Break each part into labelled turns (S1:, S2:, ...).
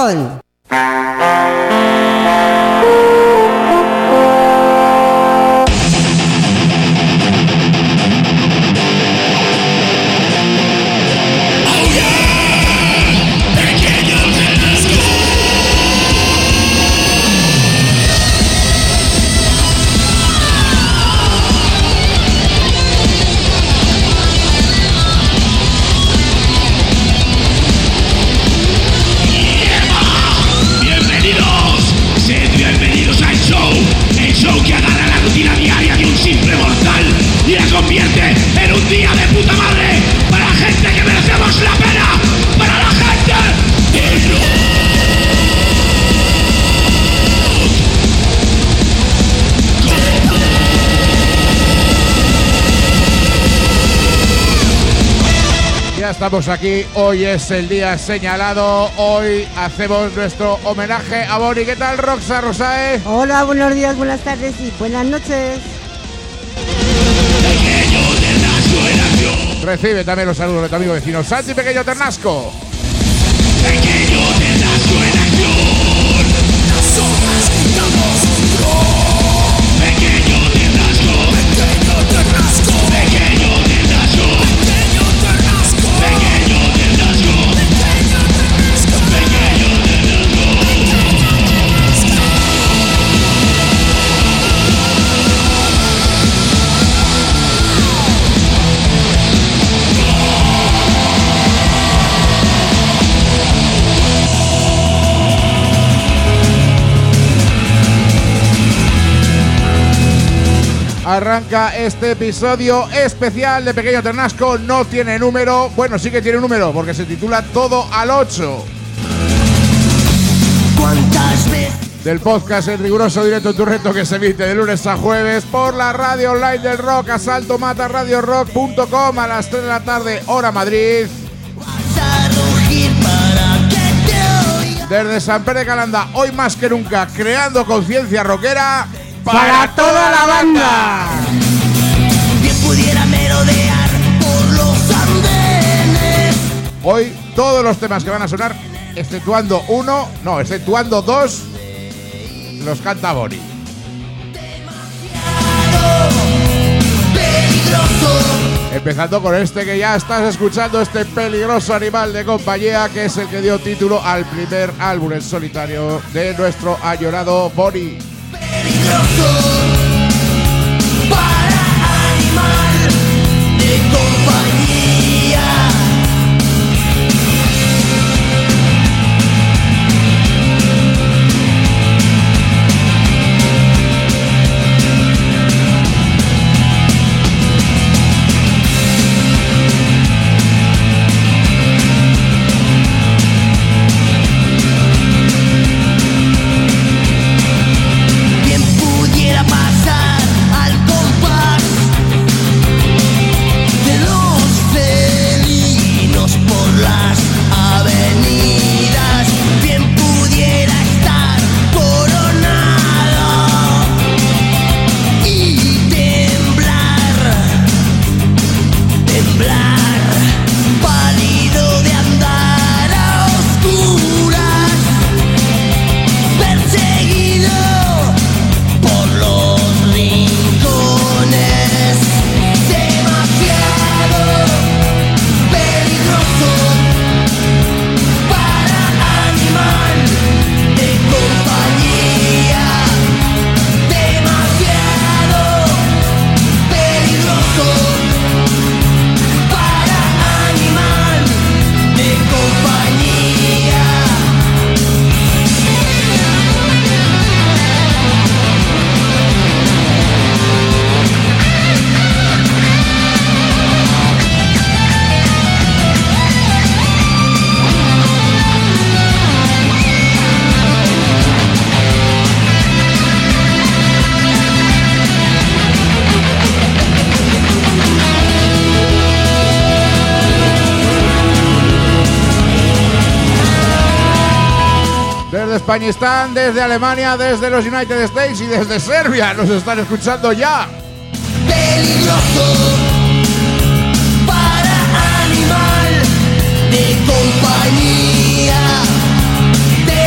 S1: Dragón.
S2: Estamos aquí, hoy es el día señalado, hoy hacemos nuestro homenaje a Bonnie. ¿Qué tal, Roxa Rosae?
S1: Hola, buenos días, buenas tardes y buenas noches.
S2: Recibe también los saludos de tu amigo vecino Santi Pequeño Ternasco.
S3: Pequeño Ternasco en acción. Las hojas quitamos duro. Pequeño Ternasco. Pequeño Ternasco. Pequeño Ternasco. Pequeño Ternasco. Pequeño Ternasco. Pequeño
S2: Arranca este episodio especial de Pequeño Ternasco. No tiene número, bueno, sí que tiene número porque se titula Todo al 8. Del podcast El Riguroso Directo en tu Reto, que se emite de lunes a jueves por la radio online del rock, asaltomataradiorock.com, a las 3 de la tarde, hora Madrid. Desde San Pere de Calanda, hoy más que nunca, creando conciencia rockera para toda la banda.
S3: Bien pudiera merodear por los andenes.
S2: Hoy todos los temas que van a sonar, exceptuando dos, los canta Bonnie. Empezando con este que ya estás escuchando, este peligroso animal de compañía, que es el que dio título al primer álbum en solitario de nuestro añorado Bonnie.
S3: Peligroso para animal de compañía.
S2: Desde Españistán, desde Alemania, desde los United States y desde Serbia nos están escuchando ya.
S3: Peligroso para animal de compañía. De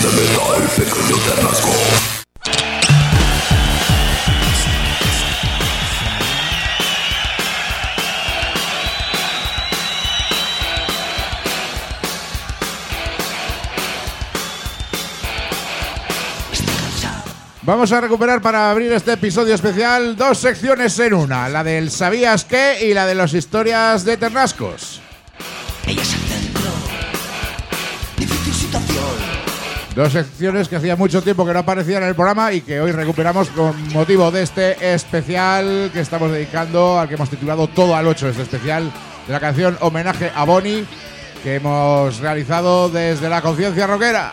S2: Vamos a recuperar para abrir este episodio especial 2 secciones en una, la del ¿sabías qué? Y la de las historias de Ternascos.
S3: Ella es el centro. Difícil situación.
S2: 2 secciones que hacía mucho tiempo que no aparecían en el programa y que hoy recuperamos con motivo de este especial que estamos dedicando, al que hemos titulado Todo al 8, este especial de la canción Homenaje a Bonnie, que hemos realizado desde la Conciencia Rockera.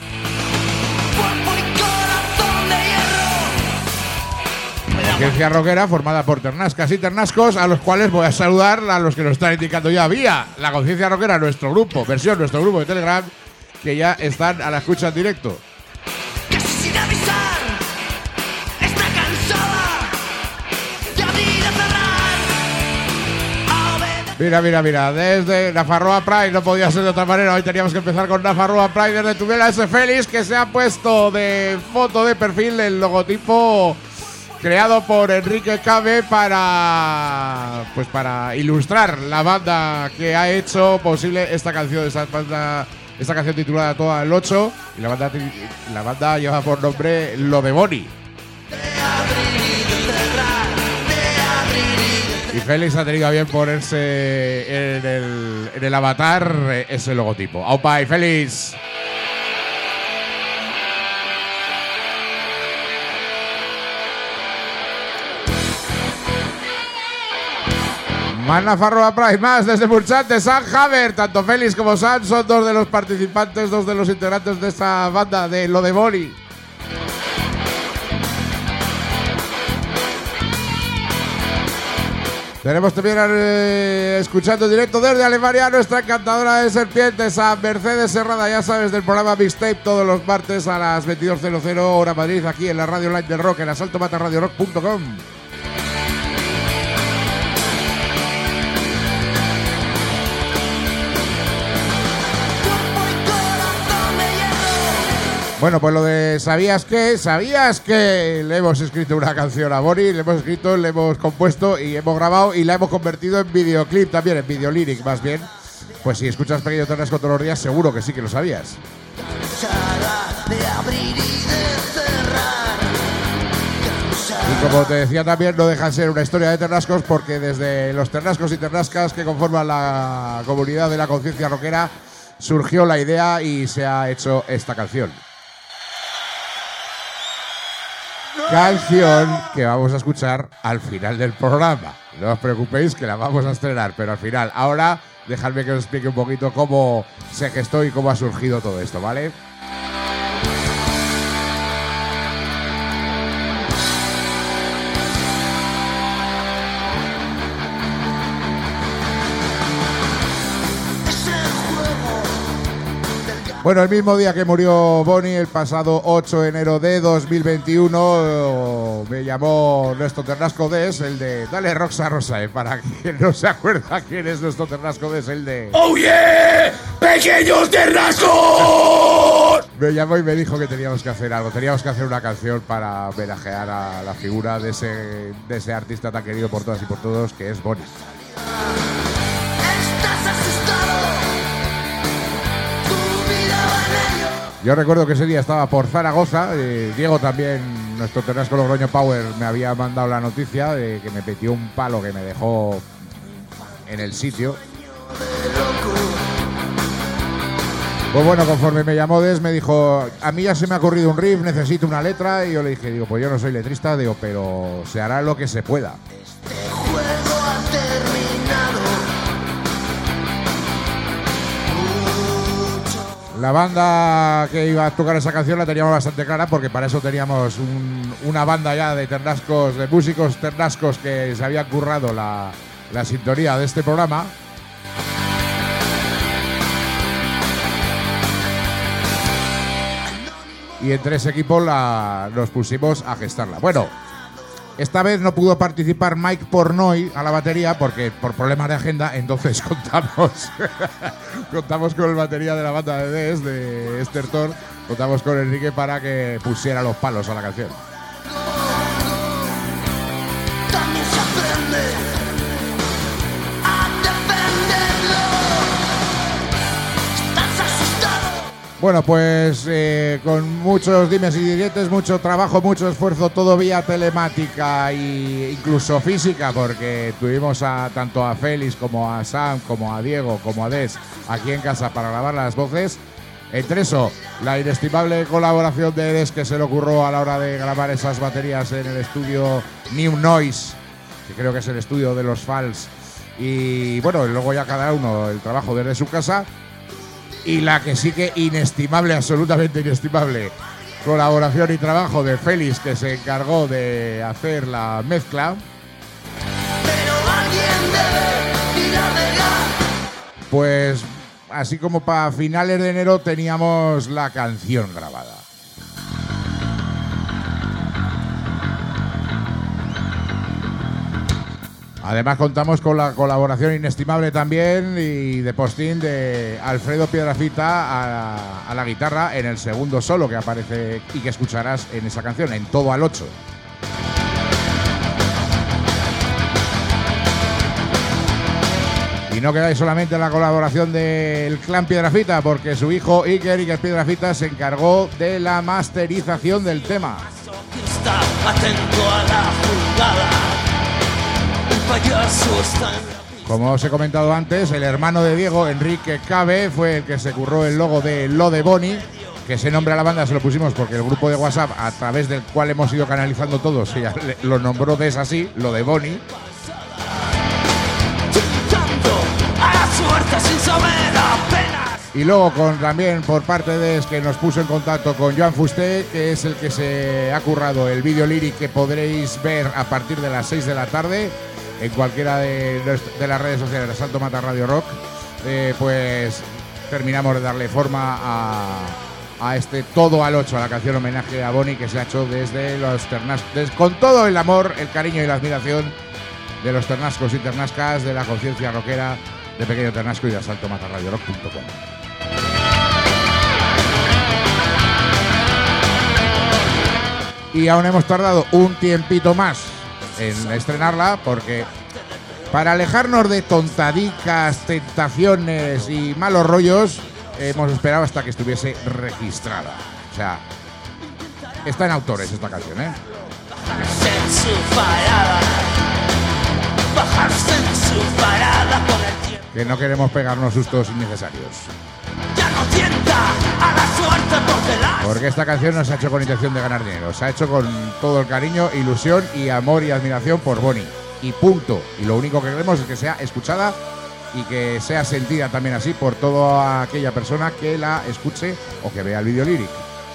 S2: Conciencia Rockera formada por Ternascas y Ternascos, a los cuales voy a saludar a los que nos están indicando ya vía la Conciencia Rockera, nuestro grupo de Telegram, que ya están a la escucha en directo.
S3: Casi sin avisar. Está cansada. Ya vi de cerrar.
S2: Mira, desde Nafarroa Pride, no podía ser de otra manera, hoy teníamos que empezar con Nafarroa Pride desde Tudela S. Félix, que se ha puesto de foto de perfil el logotipo creado por Enrique Cabe para ilustrar la banda que ha hecho posible esta canción, esta canción titulada Todo al 8, y la banda lleva por nombre Lo de Bonnie. Y Félix ha tenido a bien ponerse en el avatar ese logotipo. ¡Aupa y Félix! Más Nafarroa Pride, más desde Murchante, San Javer. Tanto Félix como San son 2 de los participantes, 2 de los integrantes de esta banda de Lo de Bonnie. Tenemos también escuchando en directo desde Alemania nuestra encantadora de serpientes, a Mercedes Serrada, ya sabes, del programa Mixtape, todos los martes a las 22:00 hora Madrid, aquí en la radio online del rock, en asaltomatarradiorock.com. Bueno, pues lo de ¿sabías que le hemos escrito una canción a Bonnie? Le hemos escrito, le hemos compuesto y hemos grabado y la hemos convertido en videoclip también, en videolyric más bien. Pues si escuchas Pequeño Ternasco todos los días, seguro que sí que lo sabías. Y como te decía también, no deja de ser una historia de Ternascos, porque desde los Ternascos y Ternascas que conforman la comunidad de la Conciencia Rockera surgió la idea y se ha hecho esta canción. Canción que vamos a escuchar al final del programa. No os preocupéis que la vamos a estrenar, pero al final. Ahora, dejadme que os explique un poquito cómo se gestó y cómo ha surgido todo esto, ¿vale? Bueno, el mismo día que murió Bonnie, el pasado 8 de enero de 2021, me llamó nuestro Ternasco Des, el de Dale Roxa Rosa, para quien no se acuerda quién es nuestro Ternasco Des, el de
S3: ¡Oh yeah! ¡Pequeños Ternascos!
S2: Me llamó y me dijo que teníamos que hacer algo, teníamos que hacer una canción para homenajear a la figura de ese artista tan querido por todas y por todos, que es Bonnie. Yo recuerdo que ese día estaba por Zaragoza, Diego también, nuestro Ternasco Logroño Power, me había mandado la noticia de que me metió un palo que me dejó en el sitio. Pues bueno, conforme me llamó Des, me dijo, a mí ya se me ha ocurrido un riff, necesito una letra, y yo le dije, pues yo no soy letrista, pero se hará lo que se pueda.
S3: Este juego ha terminado.
S2: La banda que iba a tocar esa canción la teníamos bastante clara, porque para eso teníamos una banda ya de ternascos, de músicos ternascos que se habían currado la sintonía de este programa. Y entre ese equipo nos pusimos a gestarla. Bueno, esta vez no pudo participar Mike Pornoy a la batería porque por problemas de agenda, entonces contamos con el batería de la banda de Des, de Esther Thor, contamos con Enrique para que pusiera los palos a la canción.
S3: También se aprende a defenderlo. Estás asustado.
S2: Bueno, pues con muchos dimes y diretes, mucho trabajo, mucho esfuerzo, todo vía telemática e incluso física, porque tuvimos tanto a Félix como a Sam, como a Diego, como a Des aquí en casa para grabar las voces. Entre eso, la inestimable colaboración de Des que se le ocurrió a la hora de grabar esas baterías en el estudio New Noise, que creo que es el estudio de los Fals. Y bueno, luego ya cada uno el trabajo desde su casa. Y la que sí que inestimable, absolutamente inestimable, colaboración y trabajo de Félix, que se encargó de hacer la mezcla.
S3: Pero alguien debe tirar de gas.
S2: Pues así como para finales de enero teníamos la canción grabada. Además contamos con la colaboración inestimable también y de postín de Alfredo Piedrafita a la guitarra en el segundo solo que aparece y que escucharás en esa canción, en Todo al 8. Y no quedáis solamente en la colaboración del clan Piedrafita, porque su hijo Iker Piedrafita se encargó de la masterización del tema.
S3: Está atento a la jugada. El payaso está en la...
S2: Como os he comentado antes, el hermano de Diego, Enrique Cabe, fue el que se curró el logo de Lo de Bonnie, que ese nombre a la banda se lo pusimos porque el grupo de WhatsApp, a través del cual hemos ido canalizando todos, ella lo nombró Des así, Lo de Bonnie.
S3: a la suerte sin saber apenas.
S2: Y luego también por parte de Es que nos puso en contacto con Joan Fusté, que es el que se ha currado el vídeo lyric que podréis ver a partir de las 6 de la tarde en cualquiera de las redes sociales de Salto Mata Radio Rock. Pues terminamos de darle forma a este Todo al 8, a la canción homenaje a Bonnie que se ha hecho desde los Ternascos, con todo el amor, el cariño y la admiración de los Ternascos y Ternascas, de la conciencia rockera de Pequeño Ternasco y de asaltomatarradiorock.com. Y aún hemos tardado un tiempito más en estrenarla porque para alejarnos de tontadicas, tentaciones y malos rollos hemos esperado hasta que estuviese registrada. O sea, está en autores esta canción, ¿eh?
S3: Bajarse en su parada. Bajarse en su parada por el tiempo.
S2: Que no queremos pegarnos sustos innecesarios.
S3: Ya no tienta a la suerte porque la...
S2: Porque esta canción no se ha hecho con intención de ganar dinero. Se ha hecho con todo el cariño, ilusión y amor y admiración por Bonnie. Y punto. Y lo único que queremos es que sea escuchada y que sea sentida también así por toda aquella persona que la escuche o que vea el vídeo lyric.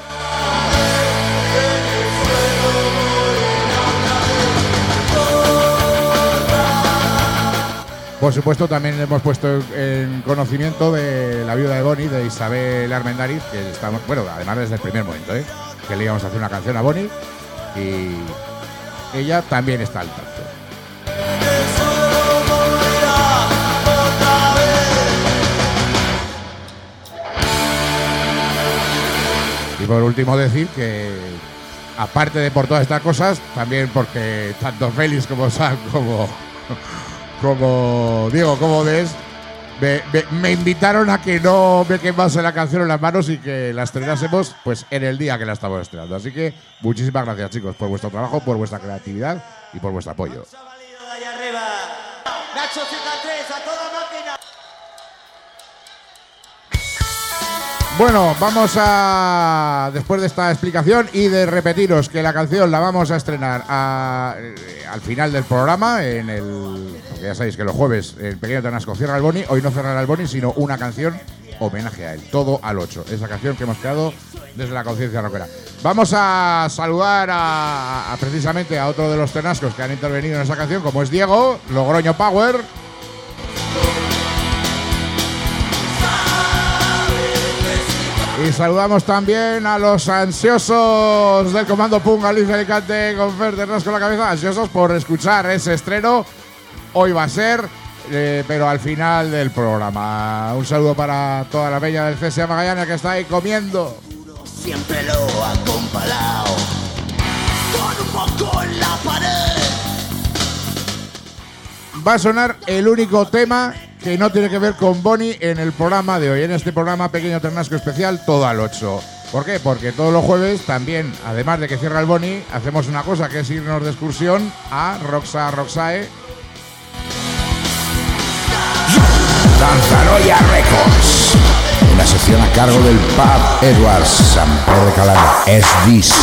S2: Por supuesto, también hemos puesto en conocimiento de la viuda de Bonnie, de Isabel Armendáriz, que estamos, bueno, además desde el primer momento, que le íbamos a hacer una canción a Bonnie y ella también está al tanto. Y por último decir que, aparte de por todas estas cosas, también porque tanto Félix como Sam como Diego, como Des, me invitaron a que no me quemase la canción en las manos y que la estrenásemos pues en el día que la estamos estrenando. Así que muchísimas gracias, chicos, por vuestro trabajo, por vuestra creatividad y por vuestro apoyo.
S3: Nacho Z3 a toda máquina.
S2: Bueno, vamos a, después de esta explicación y de repetiros que la canción la vamos a estrenar al final del programa, porque ya sabéis que los jueves el Pequeño Ternasco cierra el Boni. Hoy no cerrará el Boni, sino una canción homenaje a él, Todo al 8, esa canción que hemos creado desde la conciencia rockera. Vamos a saludar precisamente a otro de los Ternascos que han intervenido en esa canción, como es Diego, Logroño Power. Y saludamos también a los ansiosos del Comando Punk Galicia Alicante con Fer Ternasco en la cabeza, ansiosos por escuchar ese estreno. Hoy va a ser, pero al final del programa. Un saludo para toda la peña del CSA Magallanes que está ahí comiendo.
S3: siempre lo ha comparado con un poco en la pared.
S2: Va a sonar el único tema que no tiene que ver con Bonnie en el programa de hoy, en este programa Pequeño Ternasco Especial, todo al 8. ¿Por qué? Porque todos los jueves también, además de que cierra el Bonnie, hacemos una cosa que es irnos de excursión a Roxae.
S4: Danzanoia Records, una sección a cargo del Pub Edwards, San Pedro de Calanda, SDC.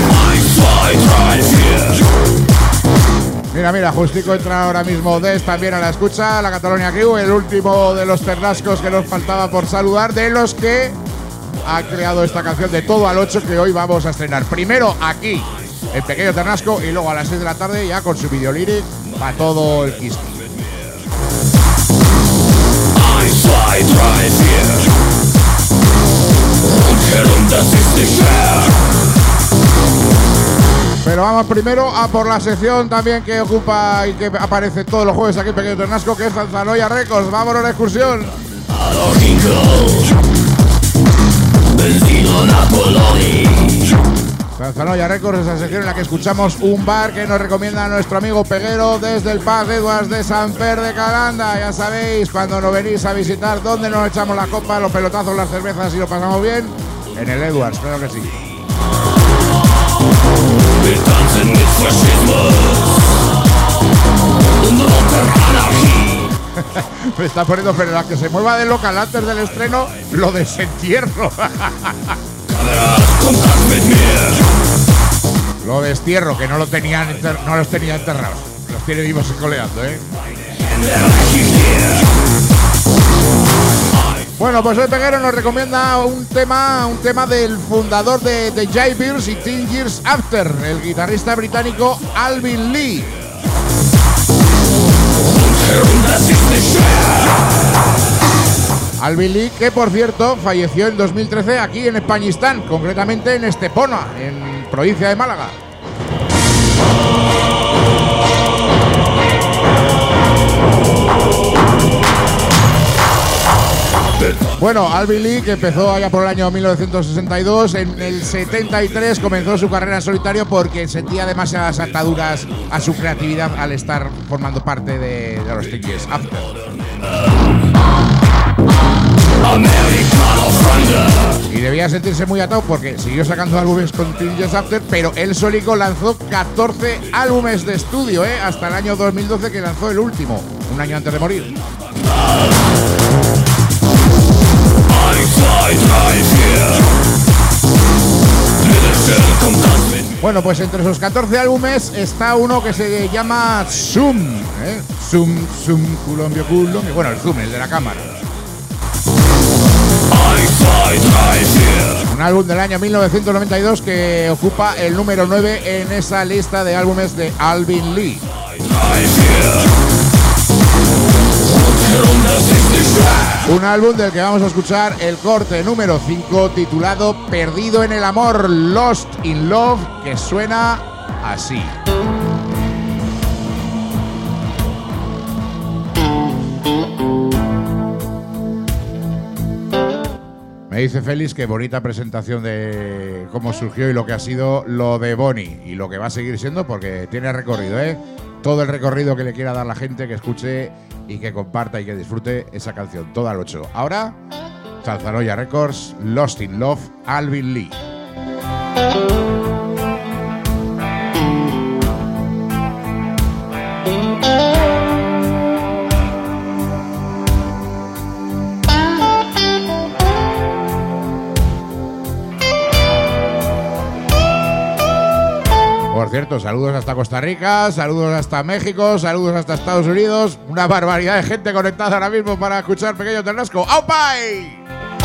S2: Mira, justico entra ahora mismo Des también a la escucha, la Catalonia Crew, el último de los ternascos que nos faltaba por saludar, de los que ha creado esta canción de todo al 8 que hoy vamos a estrenar. Primero aquí, el Pequeño Ternasco, y luego a las 6 de la tarde ya con su video lyric para todo el Kiski. Pero vamos primero a por la sección también que ocupa y que aparece todos los jueves aquí en Pequeño Ternasco, que es Danzanoia Records. Vámonos a la excursión. Danzanoia Records es la sección en la que escuchamos un bar que nos recomienda nuestro amigo Peguero desde el Pub Edwards de San Pedro de Calanda. Ya sabéis, cuando nos venís a visitar, ¿dónde nos echamos la copa, los pelotazos, las cervezas y lo pasamos bien? En el Edwards, creo que sí. Me está poniendo, pero la que se mueva de local antes del estreno, lo desentierro. Lo destierro, que no los tenía enterrados. Los tiene vivos y coleando, ¿eh? Bueno, pues hoy Peguero nos recomienda un tema del fundador de The Jaybirds y 10 Years After, el guitarrista británico Alvin Lee. Alvin Lee, que por cierto falleció en 2013 aquí en Españistán, concretamente en Estepona, en provincia de Málaga. Bueno, Alvin Lee, que empezó allá por el año 1962, en el 73 comenzó su carrera en solitario porque sentía demasiadas ataduras a su creatividad al estar formando parte de los 10 Years After. Y debía sentirse muy atado porque siguió sacando álbumes con 10 Years After, pero él solico lanzó 14 álbumes de estudio, hasta el año 2012, que lanzó el último, un año antes de morir. Bueno, pues entre esos 14 álbumes está uno que se llama Zoom, Zoom, Colombia. Bueno, el Zoom, el de la cámara. Un álbum del año 1992 que ocupa el número 9 en esa lista de álbumes de Alvin Lee. Un álbum del que vamos a escuchar el corte número 5, titulado Perdido en el Amor, Lost in Love, que suena así. Me dice Félix que bonita presentación de cómo surgió y lo que ha sido lo de Bonnie y lo que va a seguir siendo, porque tiene recorrido, todo el recorrido que le quiera dar la gente, que escuche y que comparta y que disfrute esa canción, toda al 8. Ahora, Danzanoia Records, Lost in Love, Alvin Lee. Por cierto, saludos hasta Costa Rica, saludos hasta México, saludos hasta Estados Unidos. Una barbaridad de gente conectada ahora mismo para escuchar Pequeño Ternasco. ¡Aupai!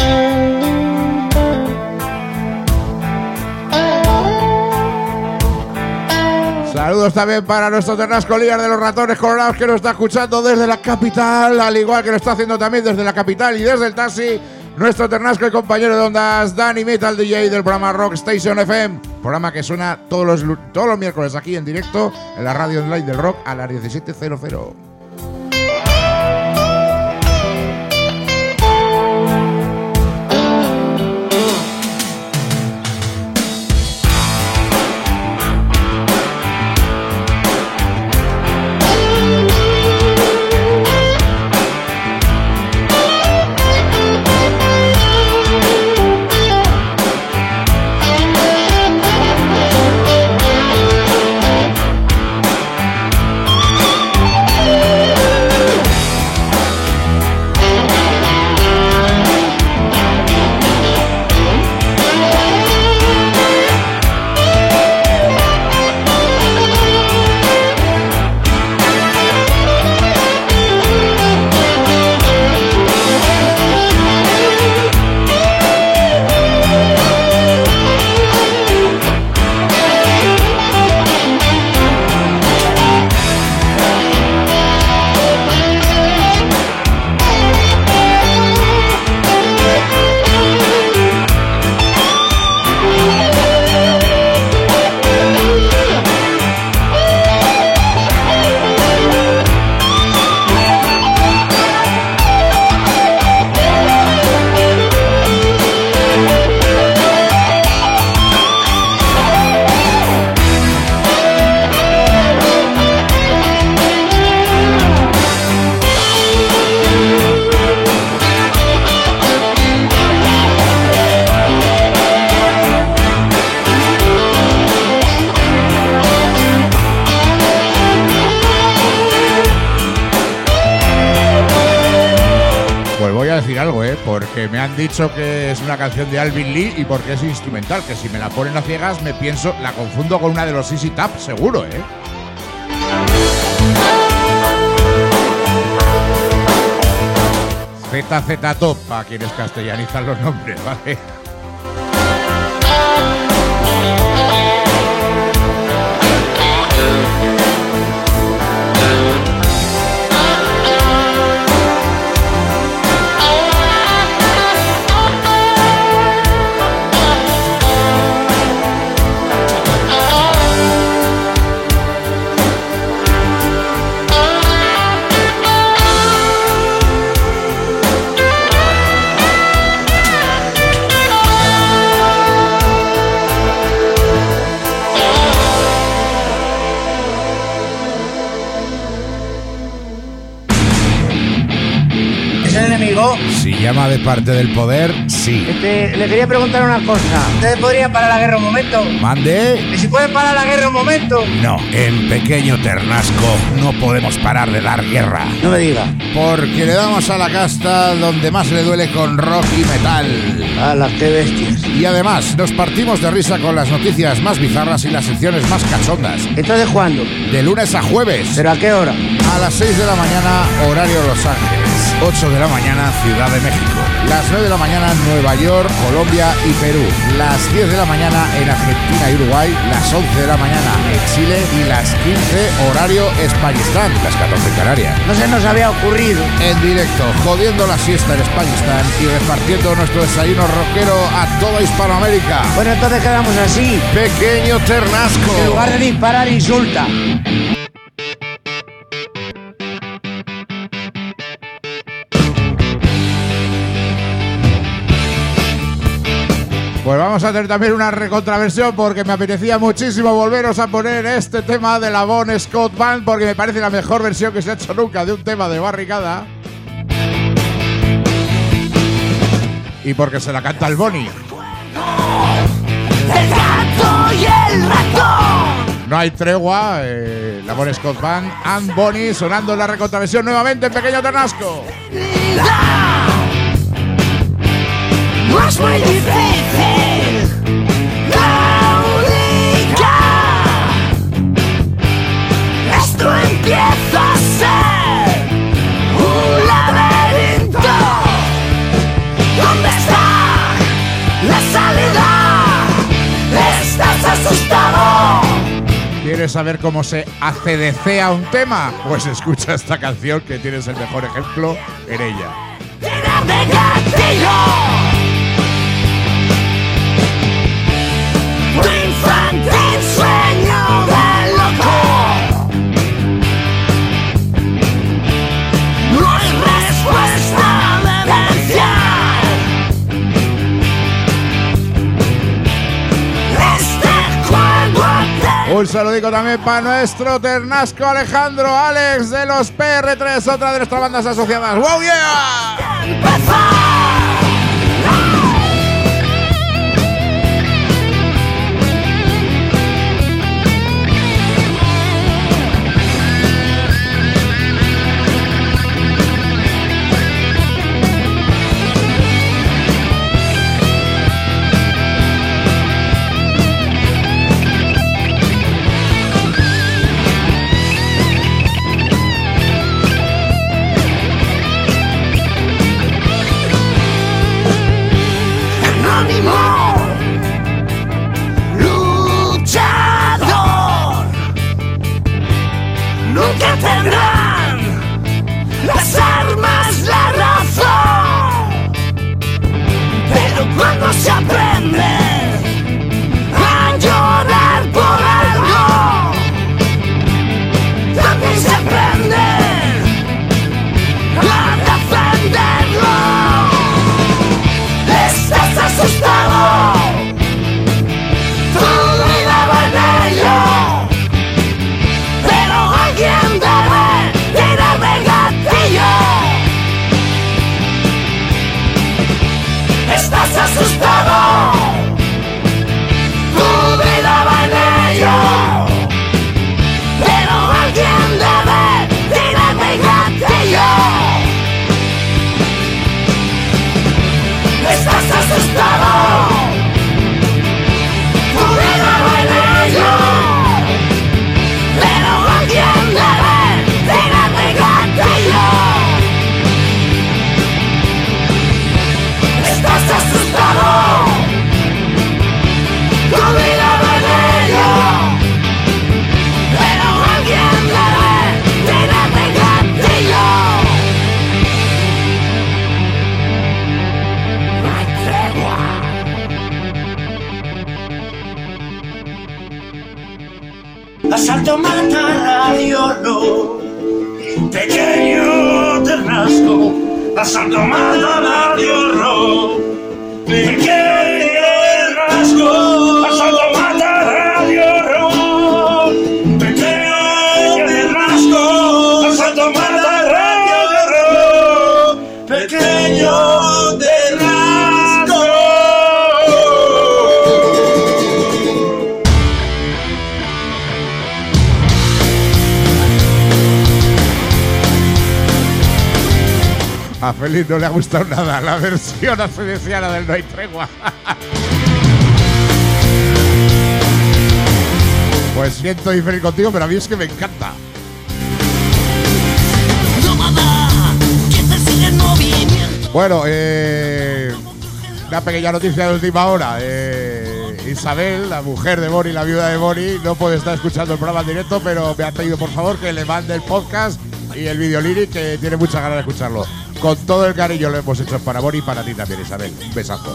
S2: Saludos también para nuestro Ternasco líder de los ratones colorados, que nos está escuchando desde la capital, al igual que lo está haciendo también desde la capital y desde el taxi. Nuestro Ternasco y compañero de ondas, Dani Metal DJ del programa Rock Station FM, programa que suena todos los miércoles aquí en directo en la radio online del rock a las 17:00. algo, porque me han dicho que es una canción de Alvin Lee y porque es instrumental, que si me la ponen a ciegas la confundo con una de los Easy Tap, seguro, ZZ Top, para quienes castellanizan los nombres, ¿vale? Si llama de parte del poder, sí.
S1: Le quería preguntar una cosa. ¿Ustedes podrían parar la guerra un momento?
S2: ¿Mande?
S1: ¿Y si pueden parar la guerra un momento?
S4: No, en Pequeño Ternasco no podemos parar de dar guerra.
S1: No me diga.
S4: Porque le damos a la casta donde más le duele con rock y metal.
S1: ¡Hala, qué bestias!
S4: Y además nos partimos de risa con las noticias más bizarras y las secciones más cachondas.
S1: ¿Entonces cuándo?
S4: De lunes a jueves.
S1: ¿Pero a qué hora?
S4: A las 6 de la mañana, horario Los Ángeles. 8 de la mañana, Ciudad de México. Las 9 de la mañana, Nueva York, Colombia y Perú. Las 10 de la mañana en Argentina y Uruguay. Las 11 de la mañana en Chile. Y las 15, horario Españistán. Las 14 en Canarias.
S1: No se nos había ocurrido.
S4: En directo, jodiendo la siesta en Españistán y repartiendo nuestro desayuno rockero a toda Hispanoamérica.
S1: Bueno, entonces quedamos así.
S4: Pequeño Ternasco.
S1: En lugar de disparar, insulta.
S2: Pues vamos a hacer también una recontraversión porque me apetecía muchísimo volveros a poner este tema de la Bon Scott Band porque me parece la mejor versión que se ha hecho nunca de un tema de barricada. Y porque se la canta el Bonnie.
S3: El gato y el ratón.
S2: No hay tregua, la Bon Scott Band and Bonnie sonando en la recontraversión nuevamente en Pequeño Ternasco.
S3: No es muy difícil comunicar. Esto empieza a ser un laberinto. ¿Dónde está la salida? ¿Estás asustado?
S2: ¿Quieres saber cómo se ACDC un tema? Pues escucha esta canción que tienes el mejor ejemplo en ella.
S3: Llena de gatillo. Tu infantil sueño de loco. No hay respuesta demencial. Este juego te...
S2: Un saludico también para nuestro Ternasco Alejandro Alex de los PR3, otra de nuestras bandas asociadas. ¡Wow, yeah!
S3: empezar. Asalto mata radio rock. Pequeño Ternasco. Asalto mata radio rock. Pequeño Ternasco. Asalto mata radio rock. Pequeño Ternasco. Asalto mata radio rock. Pequeño Ternasco.
S2: A Félix no le ha gustado nada la versión acedesiana del No hay tregua. Pues siento diferir contigo, pero a mí es que me encanta. Bueno, una pequeña noticia de última hora. Isabel, la mujer de Boni, la viuda de Boni, no puede estar escuchando el programa en directo, pero me ha pedido por favor que le mande el podcast y el video lyric, que tiene muchas ganas de escucharlo. Con todo el cariño lo hemos hecho para Boni y para ti también, Isabel. Un besazo.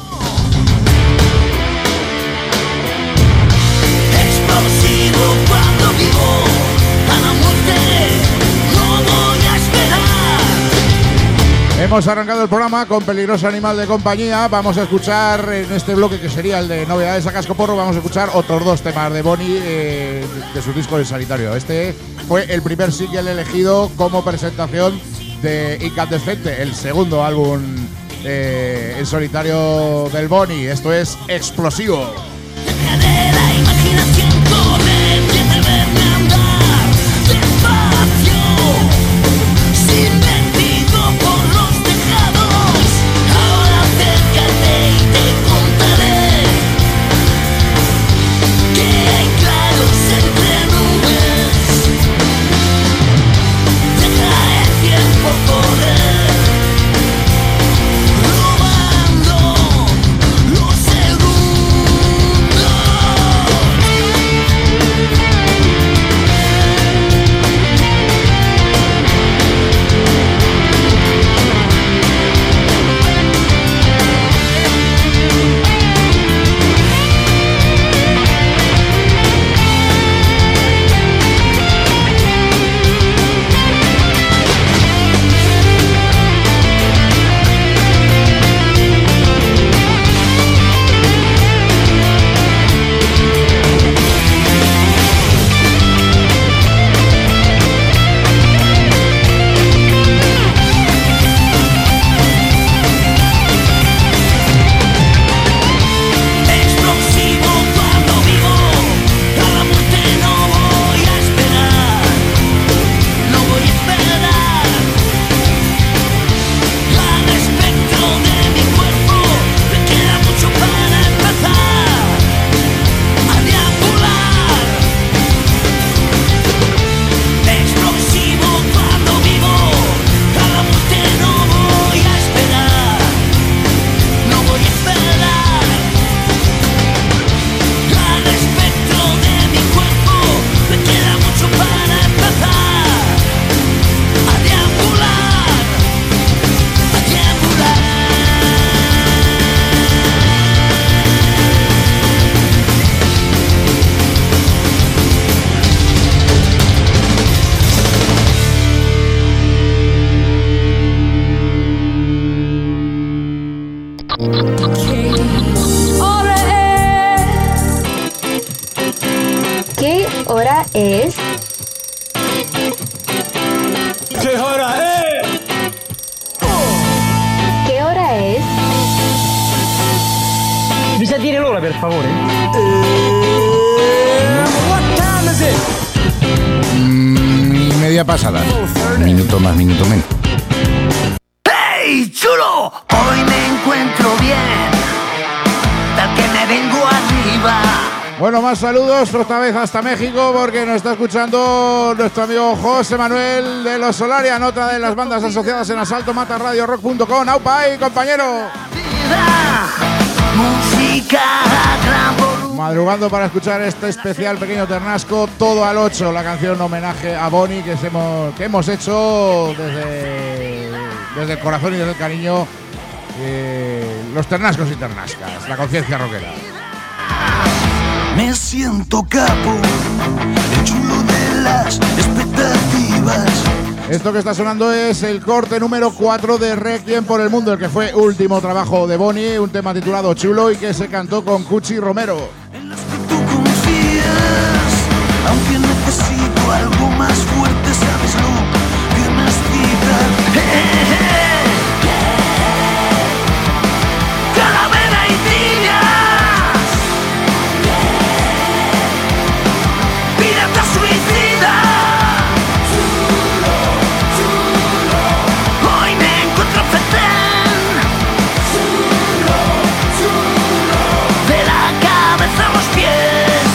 S3: Explosivo cuando vivo, a la muerte no voy a esperar.
S2: Hemos arrancado el programa con Peligroso Animal de Compañía. Vamos a escuchar en este bloque, que sería el de novedades a cascoporro, vamos a escuchar otros dos temas de Boni de su disco El Sanitario. Este fue el primer single elegido como presentación de Incandescente, el segundo álbum en solitario del Boni. Esto es Explosivo.
S3: Dejaré la imaginación correr y atreverme a andar despacio, sin vértigo por los tejados. Ahora acércate y te contaré que hay claros entre nubes. Deja el tiempo correr, robando los segundos. Explosivo cuando vivo, a la muerte no voy a esperar, no voy a esperar. Al espectro de mi cuerpo me queda mucho para empezar a deambular. Explosivo cuando vivo, a la muerte no voy a esperar, no voy a esperar. Al espectro de mi cuerpo me queda mucho para empezar a deambular, a deambular.
S5: ¿Qué hora es?
S3: ¿Qué hora es?
S5: ¿Qué hora es?
S1: Mi sa dire l'ora, per favore?
S3: What time is it?
S4: Y media pasada. Minuto más, minuto menos.
S3: ¡Hey, chulo! Hoy me encuentro bien, tal que me vengo arriba.
S2: Bueno, más saludos otra vez hasta México, porque nos está escuchando nuestro amigo José Manuel de Los Solarian, otra de las bandas asociadas en asaltomatarradiorock.com. ¡Aupa ahí, compañero!
S3: Vida, música a gran volumen.
S2: Madrugando para escuchar este especial Pequeño Ternasco, todo al 8, la canción homenaje a Boni que hemos hecho desde el corazón y desde el cariño, los ternascos y ternascas, la conciencia rockera.
S3: Me siento capo, el chulo de
S2: Esto que está sonando es el corte número 4 de Requiem por el Mundo, el que fue último trabajo de Bonnie, un tema titulado Chulo y que se cantó con Cuchi Romero.
S3: En las que tú confías, aunque necesito algo más fuerte, sabes lo que necesitas. Calavera y tibias, pirata suicida. Hoy me encuentro fetén, de la cabeza a los pies,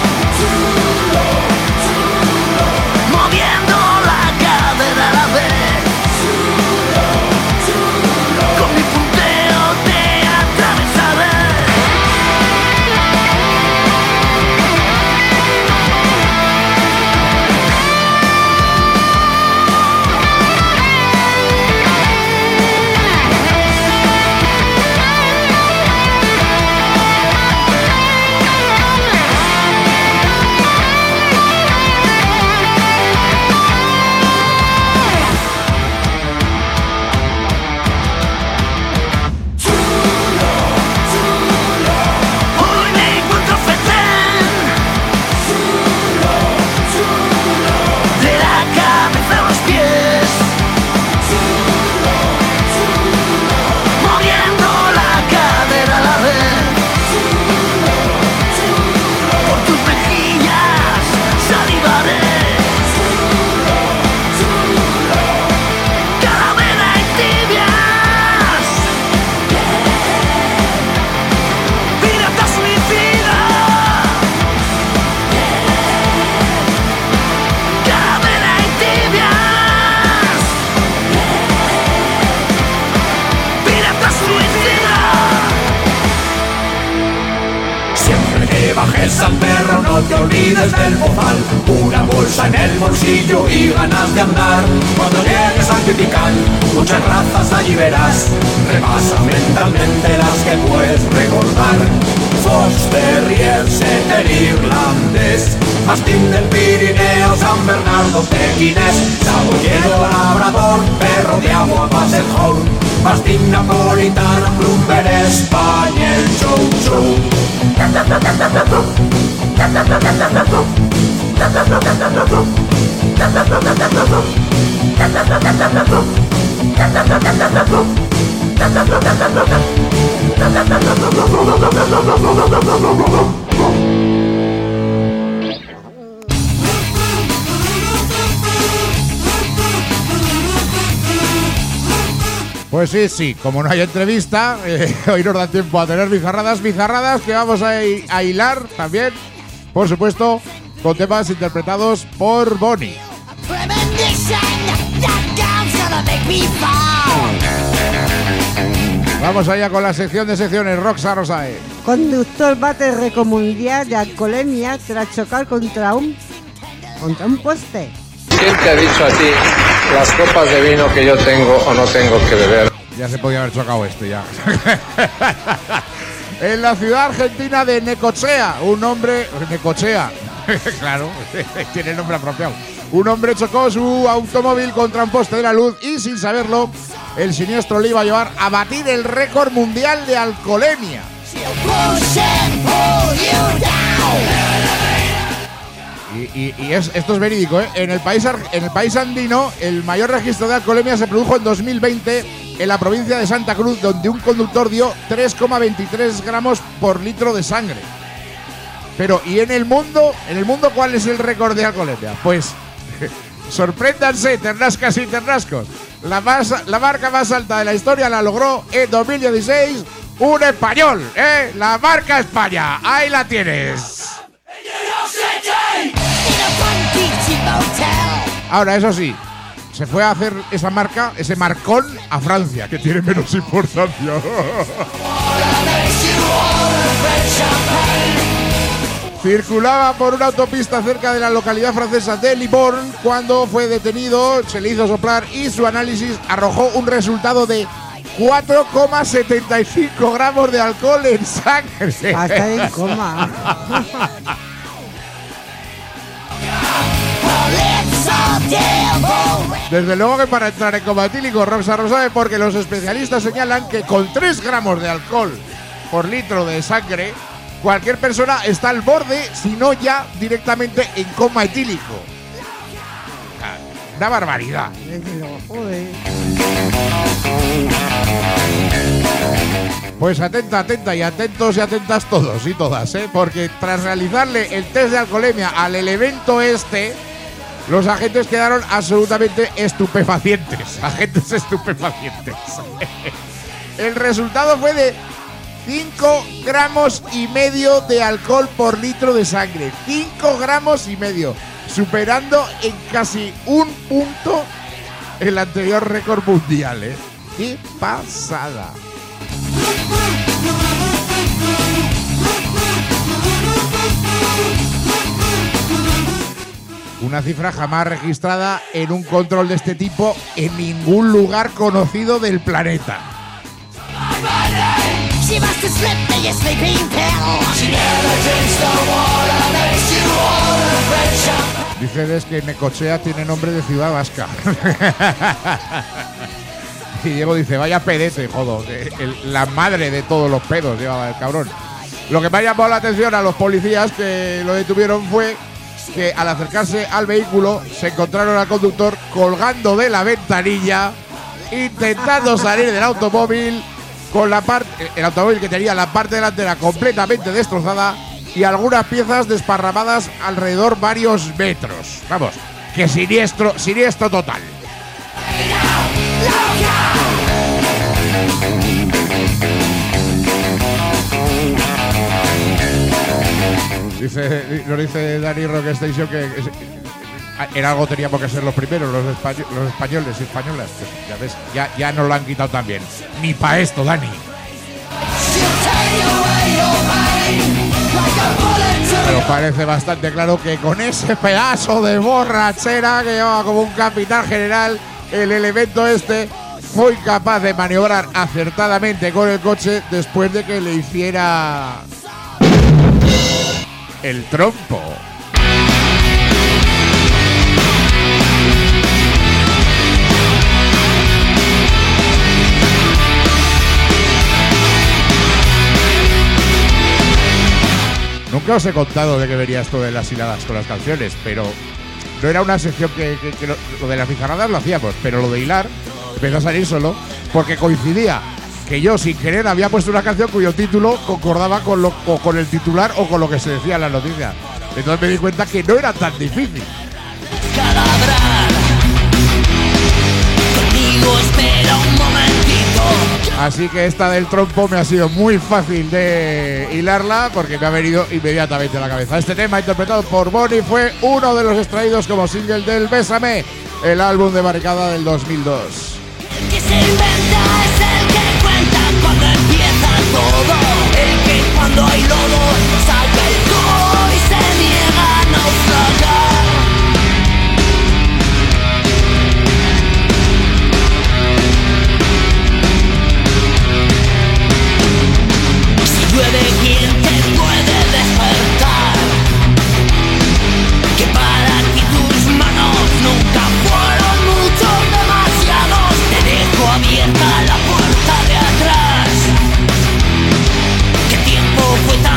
S3: moviendo la cadera a la vez, con mi punteo te atravesaré. Hoy me encuentro fetén, de la cabeza a los pies, moviendo la cadera a la vez, por tus mejillas salivaré. Calavera y tibias, pirata suicida. Calavera y tibias, pirata suicida.
S6: Siempre que bajes al perro no te olvides del bozal, una bolsa en el bolsillo y ganas de andar. Cuando llegues al Critical, muchas razas allí verás, repasa mentalmente las que puedes recordar. Fox Terrier, Setter irlandés, Mastín del Pirineo, San Bernardo pequinés, Saboyero labrador, perro de agua Basset Hound, Mastín napolitano, Clumber español, Chow Chow.
S2: Pues sí, como no hay entrevista, hoy nos da tiempo a tener bizarradas que vamos a hilar también, por supuesto, con temas interpretados por Bonnie. Vamos allá con la sección de secciones, Roxa Rosae.
S7: Conductor bate récord mundial de alcoholemia tras chocar contra un poste.
S8: ¿Quién te ha dicho a ti las copas de vino que yo tengo o no tengo que beber?
S2: Ya se podía haber chocado ya. En la ciudad argentina de Necochea, un hombre... Necochea, claro, tiene el nombre apropiado. Un hombre chocó su automóvil contra un poste de la luz y, sin saberlo, el siniestro le iba a llevar a batir el récord mundial de alcoholemia. Y esto es verídico, ¿eh? En el país andino, el mayor registro de alcoholemia se produjo en 2020 en la provincia de Santa Cruz, donde un conductor dio 3,23 gramos por litro de sangre. Pero, ¿y en el mundo? ¿Cuál es el récord de alcoholemia? Pues, sorpréndanse, ternascas y ternascos. La marca más alta de la historia la logró en 2016 un español, ¿eh? La marca España. Ahí la tienes. Ahora, eso sí, se fue a hacer esa marca, ese marcón, a Francia, que tiene menos importancia. Circulaba por una autopista cerca de la localidad francesa de Libourne cuando fue detenido, se le hizo soplar y su análisis arrojó un resultado de 4,75 gramos de alcohol en sangre.
S7: Hasta en coma.
S2: Desde luego que para entrar en coma etílico, Roxa lo sabe, porque los especialistas señalan que con 3 gramos de alcohol por litro de sangre, cualquier persona está al borde, si no ya directamente en coma etílico. Una barbaridad. Pues atenta y atentos y atentas todos y todas, porque tras realizarle el test de alcoholemia al elemento este, los agentes quedaron absolutamente estupefacientes. Agentes estupefacientes. El resultado fue de 5 gramos y medio de alcohol por litro de sangre. 5 gramos y medio. Superando en casi un punto el anterior récord mundial, ¡Qué pasada! Una cifra jamás registrada en un control de este tipo en ningún lugar conocido del planeta. Dices que Necochea tiene nombre de ciudad vasca. Y Diego dice, vaya pedete, jodo, la madre de todos los pedos llevaba el cabrón. Lo que me ha llamado la atención a los policías que lo detuvieron fue que al acercarse al vehículo se encontraron al conductor colgando de la ventanilla, intentando salir del automóvil con el automóvil que tenía la parte delantera completamente destrozada y algunas piezas desparramadas alrededor varios metros. Vamos, que siniestro total. Nos dice Dani Rock Station que en algo teníamos que ser los primeros, los españoles y españolas. Pues ya ves, ya nos lo han quitado también. Ni para esto, Dani. Pero parece bastante claro que con ese pedazo de borrachera que llevaba como un capitán general, el elemento este fue incapaz de maniobrar acertadamente con el coche después de que le hiciera el trompo. Nunca os he contado de que vería esto de las hiladas con las canciones, pero no era una sección que lo de las bizarradas lo hacíamos, pero lo de hilar empezó a salir solo porque coincidía que yo sin querer había puesto una canción cuyo título concordaba con el titular o con lo que se decía en las noticias. Entonces me di cuenta que no era tan difícil. Así que esta del trompo me ha sido muy fácil de hilarla porque me ha venido inmediatamente a la cabeza. Este tema, interpretado por Bonnie, fue uno de los extraídos como single del Bésame, el álbum de Barricada del 2002.
S3: El que se inventa es el que cuenta cuando empieza todo. El que cuando hay lodo saca el todo y se niega a naufragar. Si llueve, ¿quién te puede despertar? Que para ti tus manos nunca fueron muchos, demasiados. Te dejo abierta la puerta de atrás. ¿Qué tiempo fue tan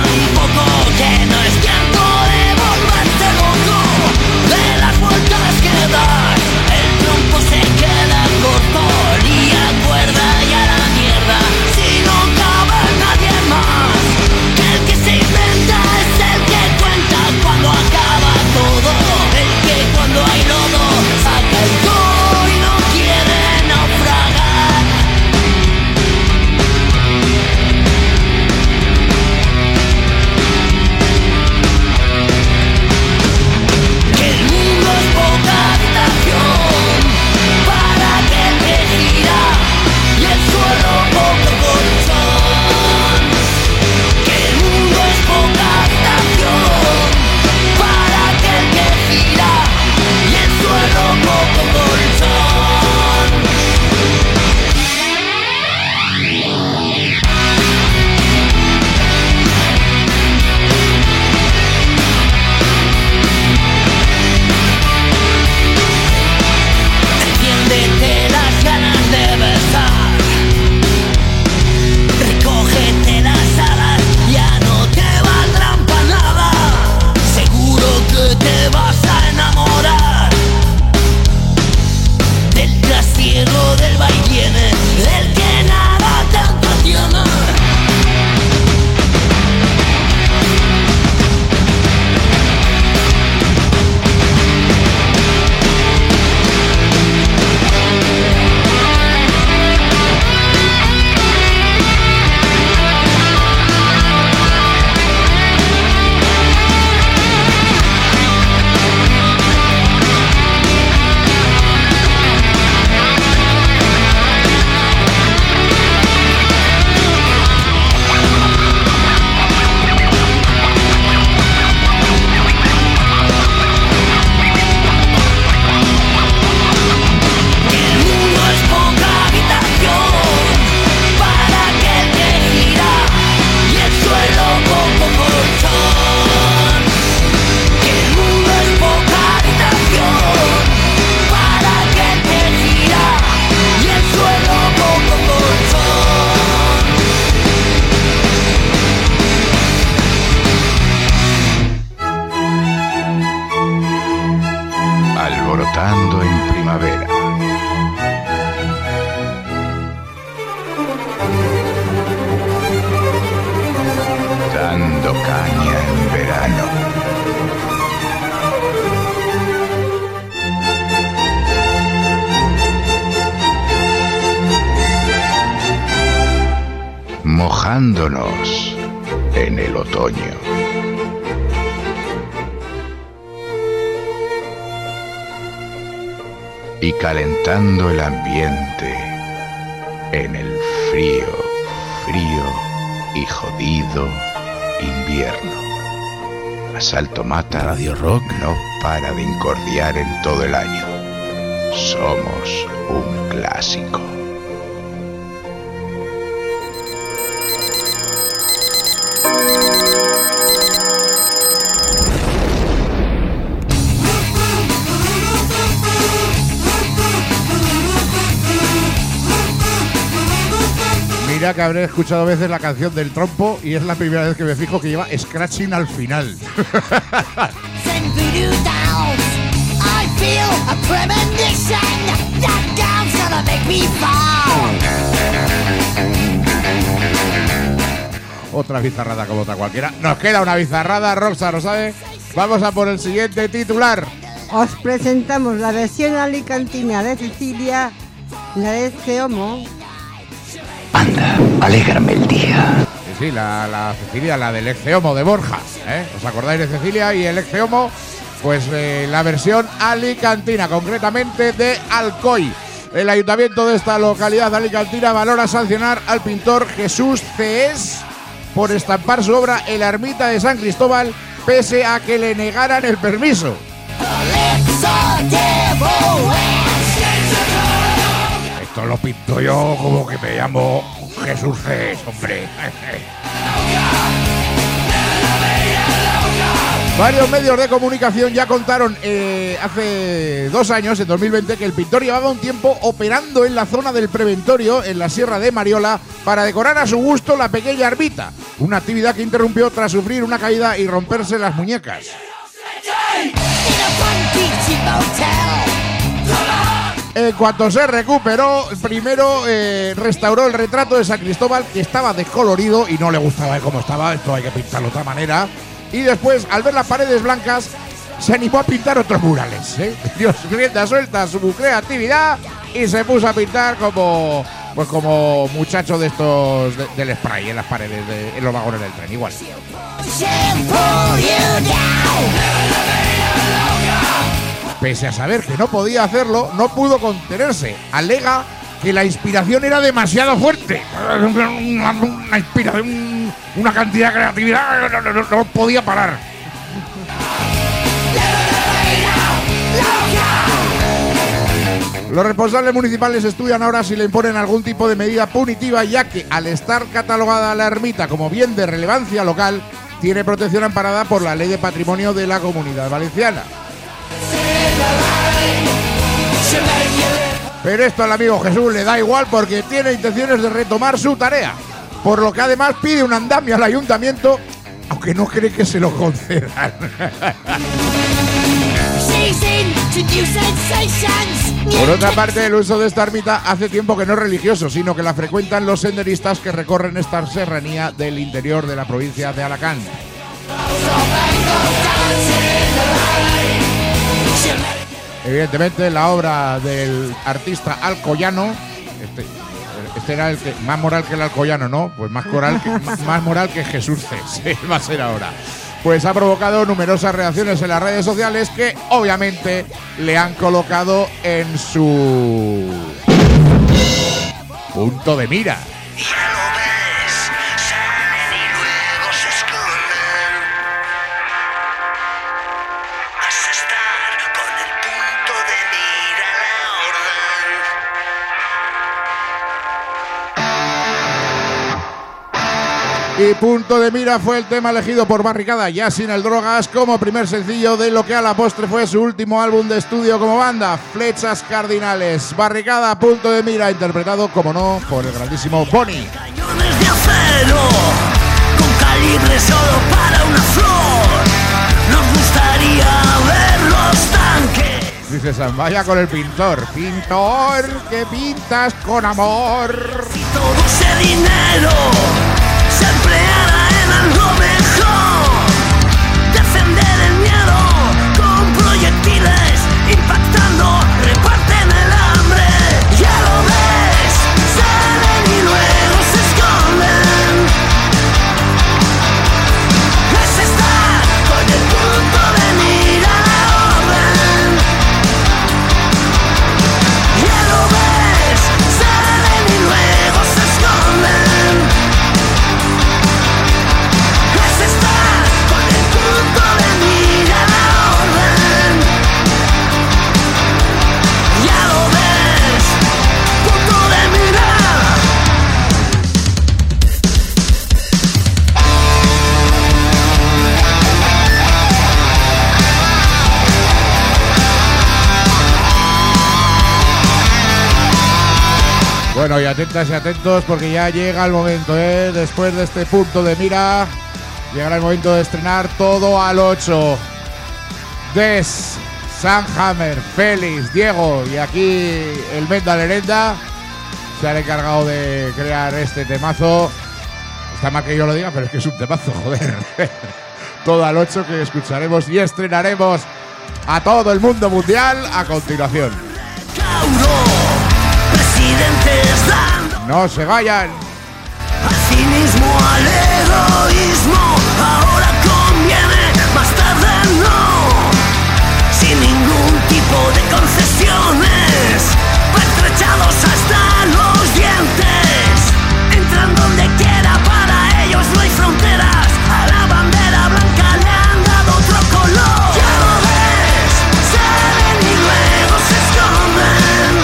S4: alborotando en primavera. Dando caña en verano. Mojándonos en el otoño. Y calentando el ambiente en el frío y jodido invierno. Asalto Mata Radio Rock no para de incordiar en todo el año. Somos un clásico.
S2: Mira que habré escuchado a veces la canción del trompo y es la primera vez que me fijo que lleva scratching al final. Otra bizarrada como otra cualquiera. Nos queda una bizarrada, Roxa, ¿lo sabe? Vamos a por el siguiente titular.
S7: Os presentamos la versión alicantina de Cecilia, la de este homo.
S9: Anda, alégrame el día.
S2: Sí, la Cecilia, la del Exceomo de Borja, ¿eh? ¿Os acordáis de Cecilia y el Exceomo? Pues la versión alicantina, concretamente de Alcoy. El ayuntamiento de esta localidad alicantina valora sancionar al pintor Jesús Cés por estampar su obra en la ermita de San Cristóbal, pese a que le negaran el permiso. Esto lo pinto yo como que me llamo Jesús Cés, hombre. Varios medios de comunicación ya contaron hace 2 años, en 2020, que el pintor llevaba un tiempo operando en la zona del Preventorio, en la Sierra de Mariola, para decorar a su gusto la pequeña ermita. Una actividad que interrumpió tras sufrir una caída y romperse las muñecas. En cuanto se recuperó, primero restauró el retrato de San Cristóbal, que estaba descolorido y no le gustaba cómo estaba. Esto hay que pintarlo de otra manera. Y después, al ver las paredes blancas, se animó a pintar otros murales, ¿eh? Dios, rienda suelta a su creatividad y se puso a pintar como muchacho de estos del spray en las paredes, en los vagones del tren, igual. Pese a saber que no podía hacerlo, no pudo contenerse. Alega que la inspiración era demasiado fuerte. Una inspiración, una cantidad de creatividad, no podía parar. Los responsables municipales estudian ahora si le imponen algún tipo de medida punitiva, ya que al estar catalogada la ermita como bien de relevancia local, tiene protección amparada por la Ley de Patrimonio de la Comunidad Valenciana. Pero esto al amigo Jesús le da igual porque tiene intenciones de retomar su tarea, por lo que además pide un andamio al ayuntamiento, aunque no cree que se lo concedan. Por otra parte, el uso de esta ermita hace tiempo que no es religioso, sino que la frecuentan los senderistas que recorren esta serranía del interior de la provincia de Alacant. Evidentemente, la obra del artista alcoyano, este era el que más moral que el alcoyano, ¿no? Pues más moral que Jesús Cés, va a ser ahora. Pues ha provocado numerosas reacciones en las redes sociales que obviamente le han colocado en su punto de mira. Y Punto de Mira fue el tema elegido por Barricada, ya sin el Drogas, como primer sencillo de lo que a la postre fue su último álbum de estudio como banda, Flechas Cardinales. Barricada, Punto de Mira, interpretado, como no, por el grandísimo Bonnie.
S3: Cañones de acero, con calibre solo para una flor. Nos gustaría ver los tanques.
S2: Dice Sam, vaya con el pintor. Pintor, que pintas con amor.
S3: Si todo ese dinero se empleara en algo mejor, defender el miedo con proyectiles, impactando, reparten el hambre. Ya lo ves, salen y luego se esconden. Es estar con el punto de mira la orden. Ya lo ves, salen y luego se esconden. Es estar con el punto de mira la orden. Ya lo ves, punto de mira.
S2: Bueno, y atentas y atentos porque ya llega el momento, después de este punto de mira, llegará el momento de estrenar todo al 8. Des, Sunhammer, Félix, Diego y aquí el Menda Lerenda se han encargado de crear este temazo. Está mal que yo lo diga, pero es que es un temazo, joder. Todo al 8 que escucharemos y estrenaremos a todo el mundo mundial a continuación.
S3: Presidentes dando
S2: No se vayan.
S3: al cinismo, al egoísmo. Ahora conviene, más tarde no. Sin ningún tipo de concesiones, pertrechados hasta los dientes. Entran donde quiera, para ellos no hay fronteras. A la bandera blanca le han dado otro color. Ya lo ves, salen y luego se esconden.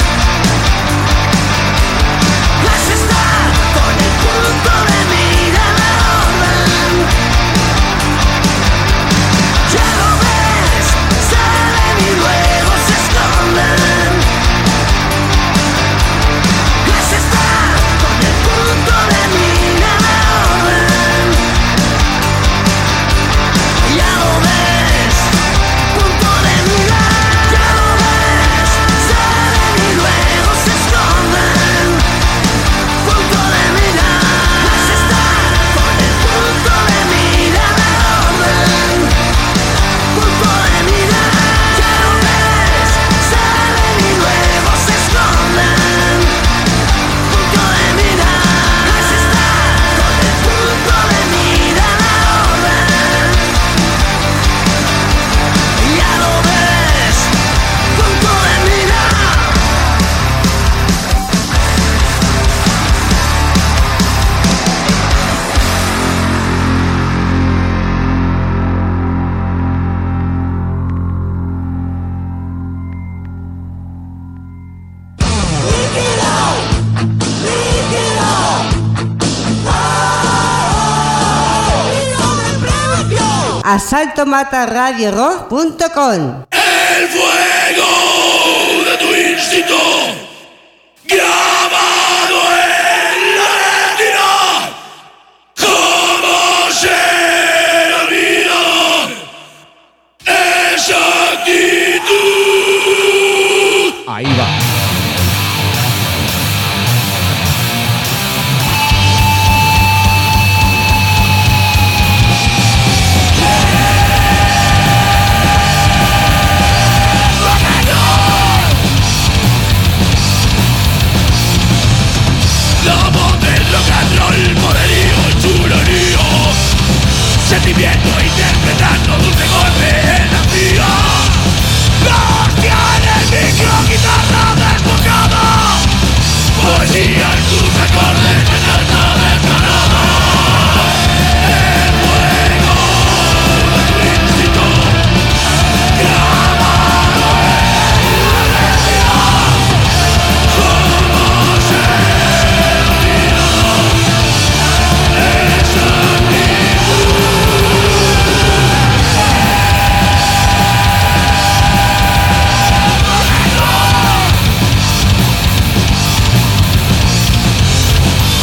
S3: Es estar con el punto de mira la orden. Ya lo ves, salen y luego se esconden. Es estar con el punto de mira la orden. Ya lo ves, punto de mira. Ya lo ves, salen y luego se esconden. Punto de mira, es estar con el punto de mira la orden. Punto de mira, ya lo ves, salen y luego se esconden. Punto de mira, es estar con el punto de mira la orden. Ya lo ves, punto de mira.
S7: asaltomataradiorock.com.
S6: El fuego de tu instinto grabado en la retina. ¿Cómo ser olvidado esa actitud?
S2: Ahí va.
S6: La voz del rock and roll, poderío y chulerío. Sentimiento interpretando dulce golpe en la vía. La hostia en el micro, guitarra desbocada. Poesía en tus acordes, eterna descarada. El fuego de tu instinto grabado en la retina. ¿Cómo ser olvidado esa actitud?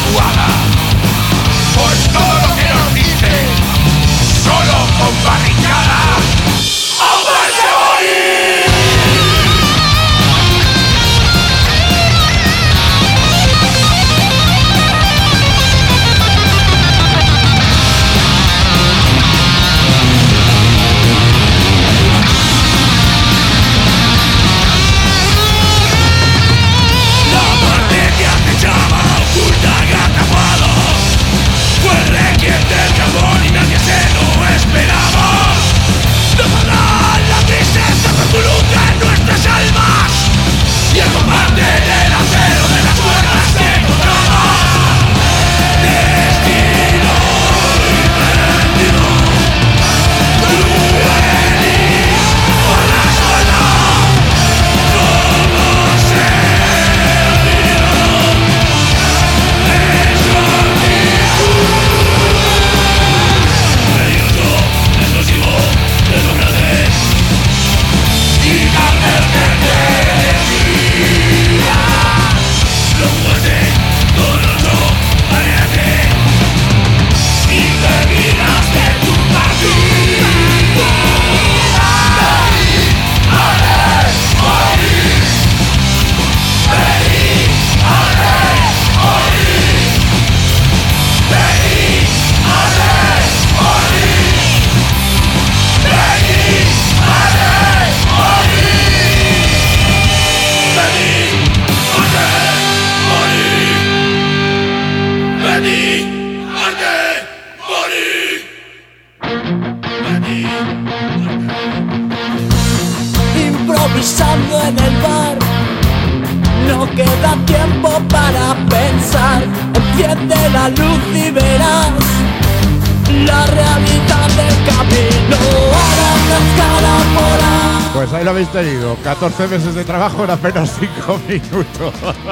S6: jugada. Por todo lo que nos diste, solo con barricada. ¡Hombre se morir! Del carbón y nadie se lo esperaba. Dejará la tristeza revoluta en nuestras almas y el combate del acero de las cuerdas que encontraba. Destino invertido, cruel y por la espalda. Todo se olvidó. Es improvisando en el bar, no queda tiempo para pensar. Enciende la luz y verás la realidad del camino. Ahora cascada por ahí.
S2: Pues ahí lo habéis tenido, 14 meses de trabajo en apenas 5 minutos.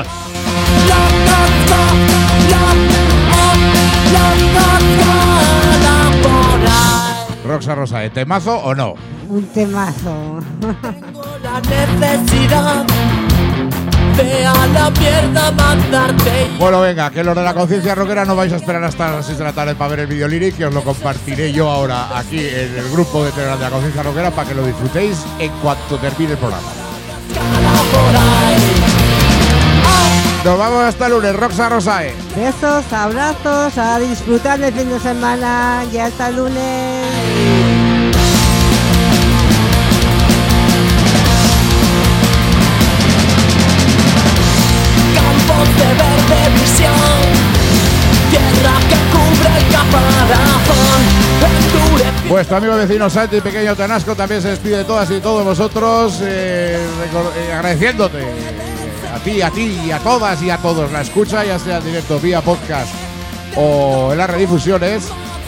S2: Roxa Rosae, ¿temazo o no?
S7: Un temazo.
S3: Tengo la necesidad de a la mierda mandarte.
S2: Bueno, venga, que los de la conciencia rockera no vais a esperar hasta las 6 de la tarde para ver el vídeo lyric, que os lo compartiré yo ahora aquí en el grupo de Telegram de la conciencia rockera para que lo disfrutéis en cuanto termine el programa. Nos vamos hasta el lunes, Roxa Rosae.
S7: Besos, abrazos, a disfrutar del fin de semana y hasta el lunes.
S3: Campos de verde visión, tierra que cubre el caparazón.
S2: Vuestro amigo vecino Santi Pequeño Tanasco también se despide de todas y todos vosotros, agradeciéndote a ti y a todas y a todos la escucha, ya sea en directo vía podcast o en las redifusiones.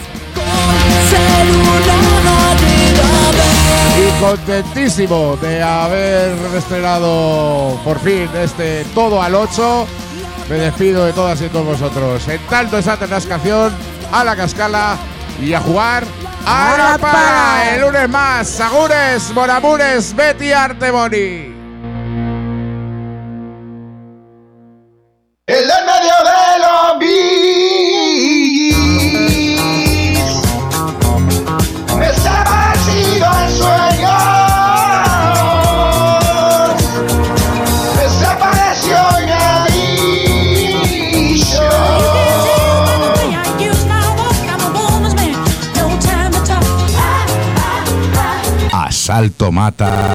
S2: Y contentísimo de haber estrenado por fin este Todo al 8. Me despido de todas y todos vosotros. En tanto esa Tanascación, a la cascala y a jugar a la para. El lunes más. Sagures, Monamures, Betty Artemoni.
S10: El del medio de los bis me ha parecido el sueño, desapareció y me dijo
S4: Asalto Mata.